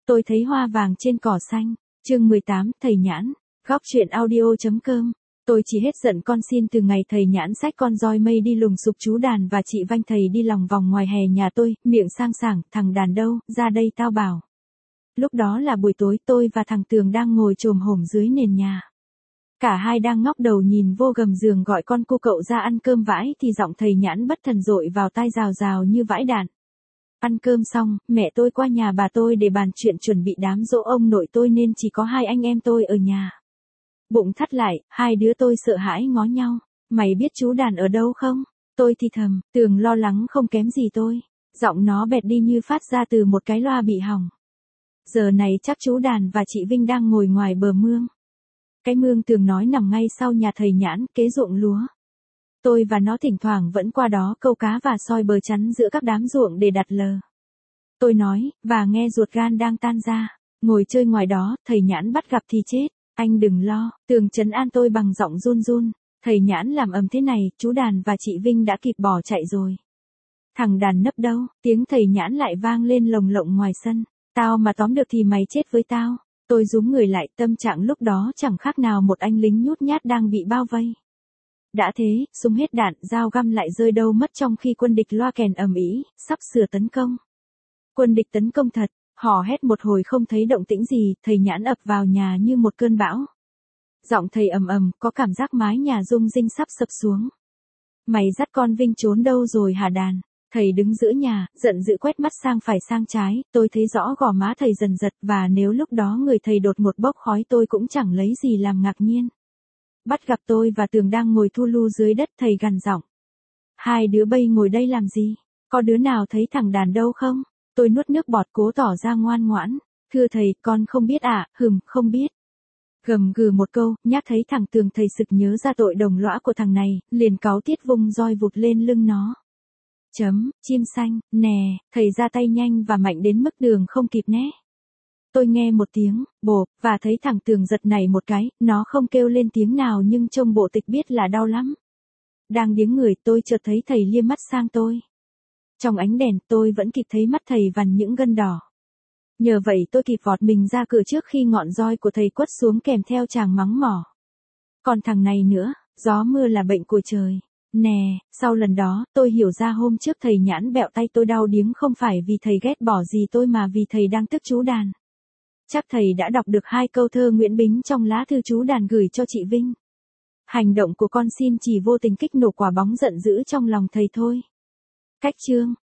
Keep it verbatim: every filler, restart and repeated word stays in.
Tôi thấy hoa vàng trên cỏ xanh. Chương mười tám, thầy Nhãn. Góc truyện audio.com. Tôi chỉ hết giận con xin từ ngày thầy Nhãn xách con roi mây đi lùng sục chú Đàn và chị Vanh thầy đi lòng vòng ngoài hè nhà tôi, miệng sang sảng, thằng Đàn đâu, ra đây tao bảo. Lúc đó là buổi tối, tôi và thằng Tường đang ngồi chồm hổm dưới nền nhà. Cả hai đang ngóc đầu nhìn vô gầm giường gọi con cu cậu ra ăn cơm vãi thì giọng thầy Nhãn bất thần dội vào tai rào rào như vãi đạn. Ăn cơm xong, mẹ tôi qua nhà bà tôi để bàn chuyện chuẩn bị đám giỗ ông nội tôi nên chỉ có hai anh em tôi ở nhà. Bụng thắt lại, hai đứa tôi sợ hãi ngó nhau. Mày biết chú Đàn ở đâu không? Tôi thì thầm, Tường lo lắng không kém gì tôi. Giọng nó bẹt đi như phát ra từ một cái loa bị hỏng. Giờ này chắc chú Đàn và chị Vinh đang ngồi ngoài bờ mương. Cái mương Tường nói nằm ngay sau nhà thầy Nhãn, kế ruộng lúa. Tôi và nó thỉnh thoảng vẫn qua đó câu cá và soi bờ chắn giữa các đám ruộng để đặt lờ. Tôi nói, và nghe ruột gan đang tan ra. Ngồi chơi ngoài đó, thầy Nhãn bắt gặp thì chết. Anh đừng lo, Tường trấn an tôi bằng giọng run run. Thầy Nhãn làm ầm thế này, chú Đàn và chị Vinh đã kịp bỏ chạy rồi. Thằng Đàn nấp đâu? Tiếng thầy Nhãn lại vang lên lồng lộng ngoài sân. Tao mà tóm được thì mày chết với tao. Tôi rúm người lại, tâm trạng lúc đó chẳng khác nào một anh lính nhút nhát đang bị bao vây. Đã thế, súng hết đạn, dao găm lại rơi đâu mất trong khi quân địch loa kèn ầm ĩ, sắp sửa tấn công. Quân địch tấn công thật, hò hét một hồi không thấy động tĩnh gì, thầy Nhãn ập vào nhà như một cơn bão. Giọng thầy ầm ầm, có cảm giác mái nhà rung rinh sắp sập xuống. Mày dắt con Vinh trốn đâu rồi hả Đàn? Thầy đứng giữa nhà, giận dữ quét mắt sang phải sang trái, tôi thấy rõ gò má thầy dần giật và nếu lúc đó người thầy đột ngột bốc khói tôi cũng chẳng lấy gì làm ngạc nhiên. Bắt gặp tôi và Tường đang ngồi thu lu dưới đất, thầy gằn giọng. Hai đứa bay ngồi đây làm gì? Có đứa nào thấy thằng Đàn đâu không? Tôi nuốt nước bọt cố tỏ ra ngoan ngoãn. Thưa thầy, con không biết ạ, à? Hừm, không biết. Gầm gừ một câu, nhắc thấy thằng Tường thầy sực nhớ ra tội đồng lõa của thằng này, liền cáu tiết vung roi vụt lên lưng nó. Chấm, chim xanh, nè, thầy ra tay nhanh và mạnh đến mức Đường không kịp né. Tôi nghe một tiếng, bộp, và thấy thằng Tường giật nảy một cái, nó không kêu lên tiếng nào nhưng trông bộ tịch biết là đau lắm. Đang điếng người tôi chợt thấy thầy liếc mắt sang tôi. Trong ánh đèn tôi vẫn kịp thấy mắt thầy vằn những gân đỏ. Nhờ vậy tôi kịp vọt mình ra cửa trước khi ngọn roi của thầy quất xuống kèm theo tràng mắng mỏ. Còn thằng này nữa, gió mưa là bệnh của trời. Nè, sau lần đó, tôi hiểu ra hôm trước thầy Nhãn bẹo tay tôi đau điếng không phải vì thầy ghét bỏ gì tôi mà vì thầy đang tức chú Đàn. Chắc thầy đã đọc được hai câu thơ Nguyễn Bính trong lá thư chú Đàn gửi cho chị Vinh. Hành động của con xin chỉ vô tình kích nổ quả bóng giận dữ trong lòng thầy thôi. Cách chương.